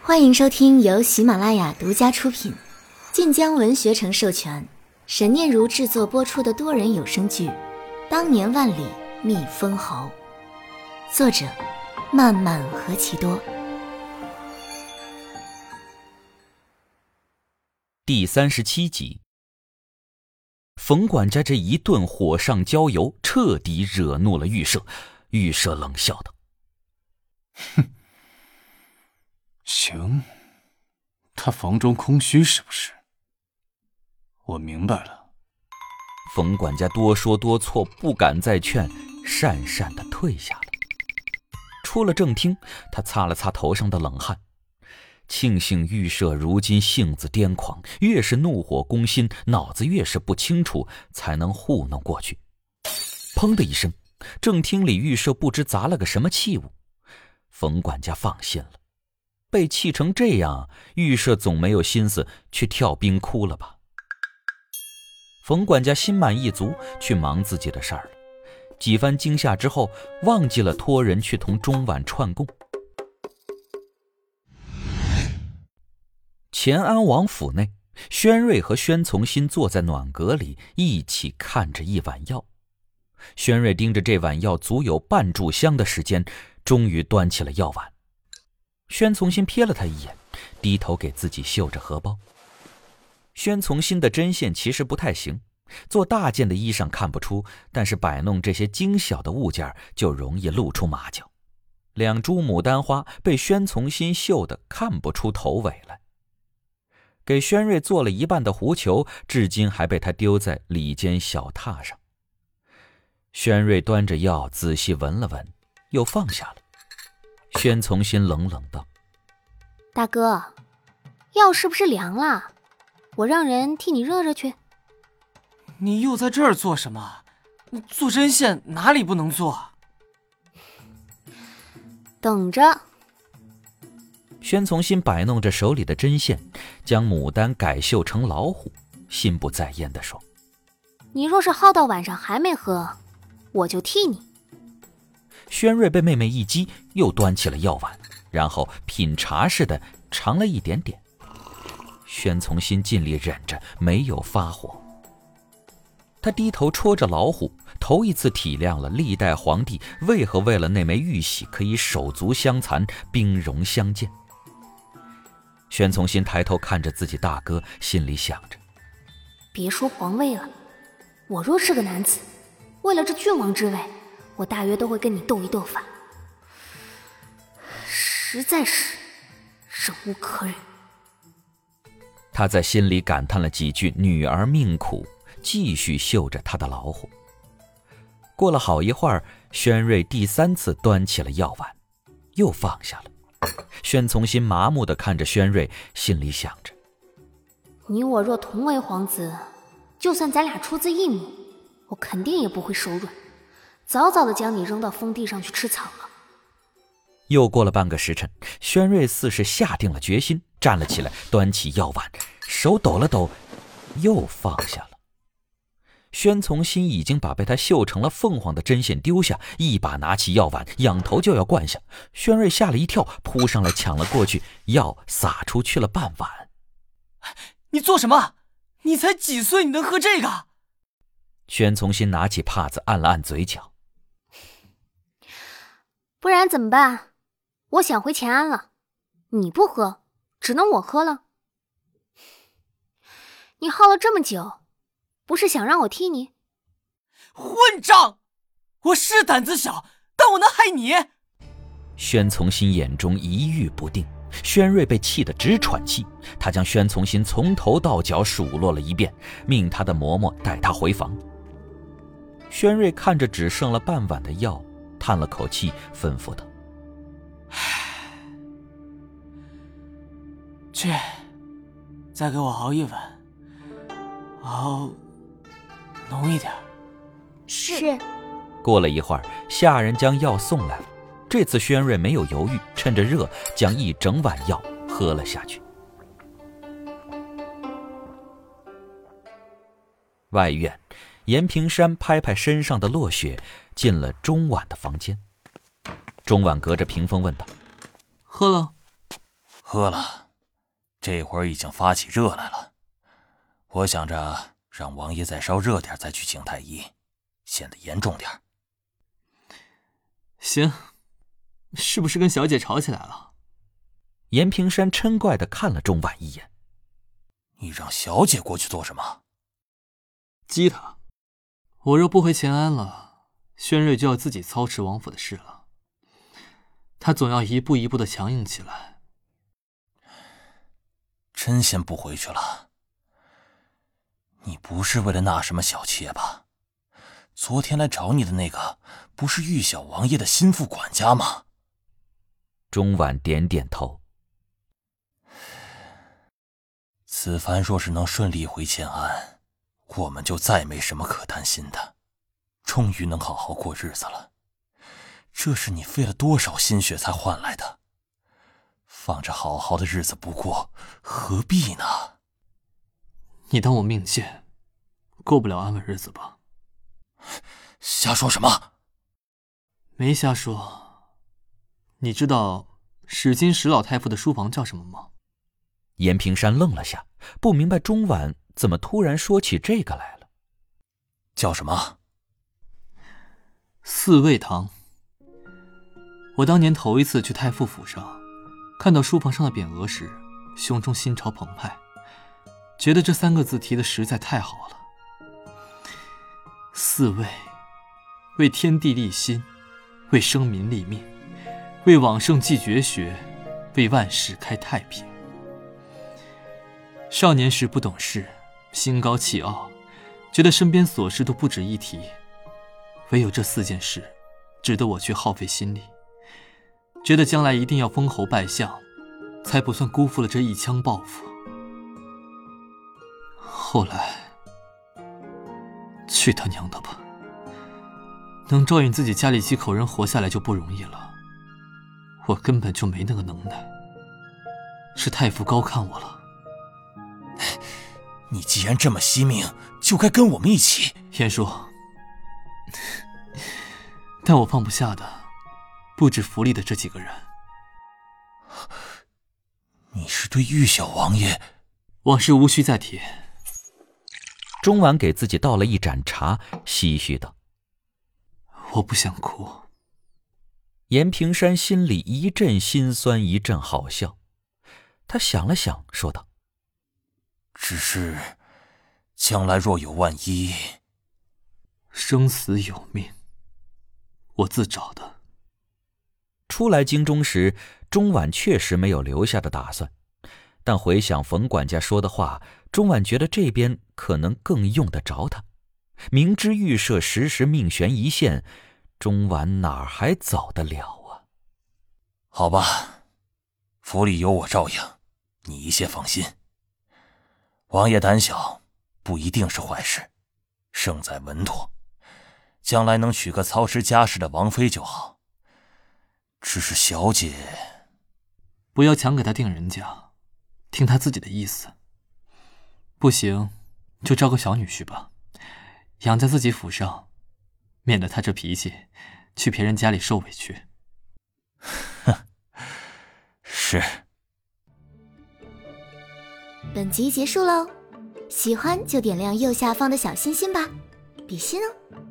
欢迎收听由喜马拉雅独家出品，晋江文学城授权，沈念如制作播出的多人有声剧《当年万里觅封侯》，作者漫漫何其多。 第37集。冯管家这一顿火上浇油，彻底惹怒了玉舍。玉舍冷笑道： 哼，行，他房中空虚是不是？我明白了。 冯管家多说多错，不敢再劝，讪讪地退下了。出了正厅，他擦了擦头上的冷汗，庆幸玉舍如今性子癫狂，越是怒火攻心，脑子越是不清楚，才能糊弄过去。砰的一声，正厅里玉舍不知砸了个什么器物，冯管家放心了。被气成这样，玉舍总没有心思去跳冰窟了吧？冯管家心满意足，去忙自己的事儿了。几番惊吓之后，忘记了托人去同钟婉串供。乾安王府内，宣瑞和宣从新坐在暖阁里，一起看着一碗药。宣瑞盯着这碗药足有半炷香的时间，终于端起了药碗。宣从新瞥了他一眼，低头给自己绣着荷包。宣从新的针线其实不太行，做大件的衣裳看不出，但是摆弄这些精小的物件就容易露出马脚。两株牡丹花被宣从新绣得看不出头尾来。给宣瑞做了一半的狐裘，至今还被他丢在里间小榻上。宣瑞端着药仔细闻了闻，又放下了。宣从新冷冷道： 大哥，药是不是凉了？我让人替你热热去。 你又在这儿做什么？做针线哪里不能做？ 等着。 宣从新摆弄着手里的针线，将牡丹改绣成老虎，心不在焉地说： 你若是耗到晚上还没喝，我就替你。 宣瑞被妹妹一激，又端起了药碗，然后品茶似的尝了一点点。宣从新尽力忍着，没有发火。他低头戳着老虎，头一次体谅了历代皇帝为何为了那枚玉玺可以手足相残，兵戎相见。宣从新抬头看着自己大哥，心里想着： 别说皇位了，我若是个男子，为了这郡王之位，我大约都会跟你斗一斗法，实在是忍无可忍。 他在心里感叹了几句女儿命苦，继续绣着他的老虎。过了好一会儿，宣瑞第三次端起了药碗，又放下了。宣从新麻木地看着宣瑞，心里想着： 你我若同为皇子，就算咱俩出自一母，我肯定也不会手软，早早地将你扔到封地上去吃草了。 又过了半个时辰，宣瑞似是下定了决心，站了起来，端起药碗，手抖了抖，又放下了。宣从新已经把被他绣成了凤凰的针线丢下，一把拿起药碗，仰头就要灌下。宣瑞吓了一跳，扑上来抢了过去，药洒出去了半碗。 你做什么？你才几岁，你能喝这个？ 宣从新拿起帕子按了按嘴角。 不然怎么办？我想回乾安了，你不喝，只能我喝了。你耗了这么久，不是想让我替你？ 混账！我是胆子小，但我能害你？ 宣从新眼中一郁不定，宣瑞被气得直喘气，他将宣从新从头到脚数落了一遍，命他的嬷嬷带他回房。宣瑞看着只剩了半碗的药，叹了口气，吩咐道： 去，再给我熬一碗，熬浓一点。 是。 过了一会儿，下人将药送来了。这次宣瑞没有犹豫，趁着热将一整碗药喝了下去。外院，严平山拍拍身上的落雪，进了钟婉的房间。钟婉隔着屏风问道： 喝了？ 喝了，这会儿已经发起热来了。我想着让王爷再烧热点再去请太医，显得严重点。 行，是不是跟小姐吵起来了？ 严平山嗔怪地看了钟婉一眼。 你让小姐过去做什么？ 激她。我若不回乾安了，轩瑞就要自己操持王府的事了。他总要一步一步地强硬起来。 真先不回去了？你不是为了那什么小妾吧？昨天来找你的那个，不是玉小王爷的心腹管家吗？ 钟婉点点头。 此番若是能顺利回乾安，我们就再没什么可担心的，终于能好好过日子了。这是你费了多少心血才换来的，放着好好的日子不过，何必呢？ 你当我命贱，过不了安稳日子吧？ 瞎说什么？ 没瞎说。你知道史今史老太傅的书房叫什么吗？ 严平山愣了下，不明白钟婉怎么突然说起这个来了。 叫什么？ 四味堂。我当年头一次去太傅府上，看到书房上的匾额时，胸中心潮澎湃，觉得这3个字提得实在太好了。四味，为天地立心，为生民立命，为往圣继绝学，为万世开太平。少年时不懂事，心高气傲，觉得身边琐事都不值一提，唯有这4件事值得我去耗费心力，觉得将来一定要封侯拜相，才不算辜负了这一腔抱负。后来，去他娘的吧！能照应自己家里几口人活下来就不容易了，我根本就没那个能耐。是太傅高看我了。 你既然这么惜命，就该跟我们一起。 严叔，但我放不下的不止府里的这几个人。 你是对玉小王爷？ 往事无需再提。 钟婉给自己倒了一盏茶，唏嘘道： 我不想哭。 严平山心里一阵心酸，一阵好笑。他想了想，说道： 只是将来若有万一， 生死有命，我自找的。 出来京中时，钟婉确实没有留下的打算，但回想冯管家说的话，钟婉觉得这边可能更用得着他。明知预设时时命悬一线，钟婉哪儿还走得了啊？ 好吧，府里有我照应，你一切放心。王爷胆小不一定是坏事，胜在稳妥，将来能娶个操持家事的王妃就好。只是小姐， 不要强给她定人家，听她自己的意思。不行就招个小女婿吧，养在自己府上，免得她这脾气去别人家里受委屈。 是。 本集结束喽，喜欢就点亮右下方的小心心吧，比心哦。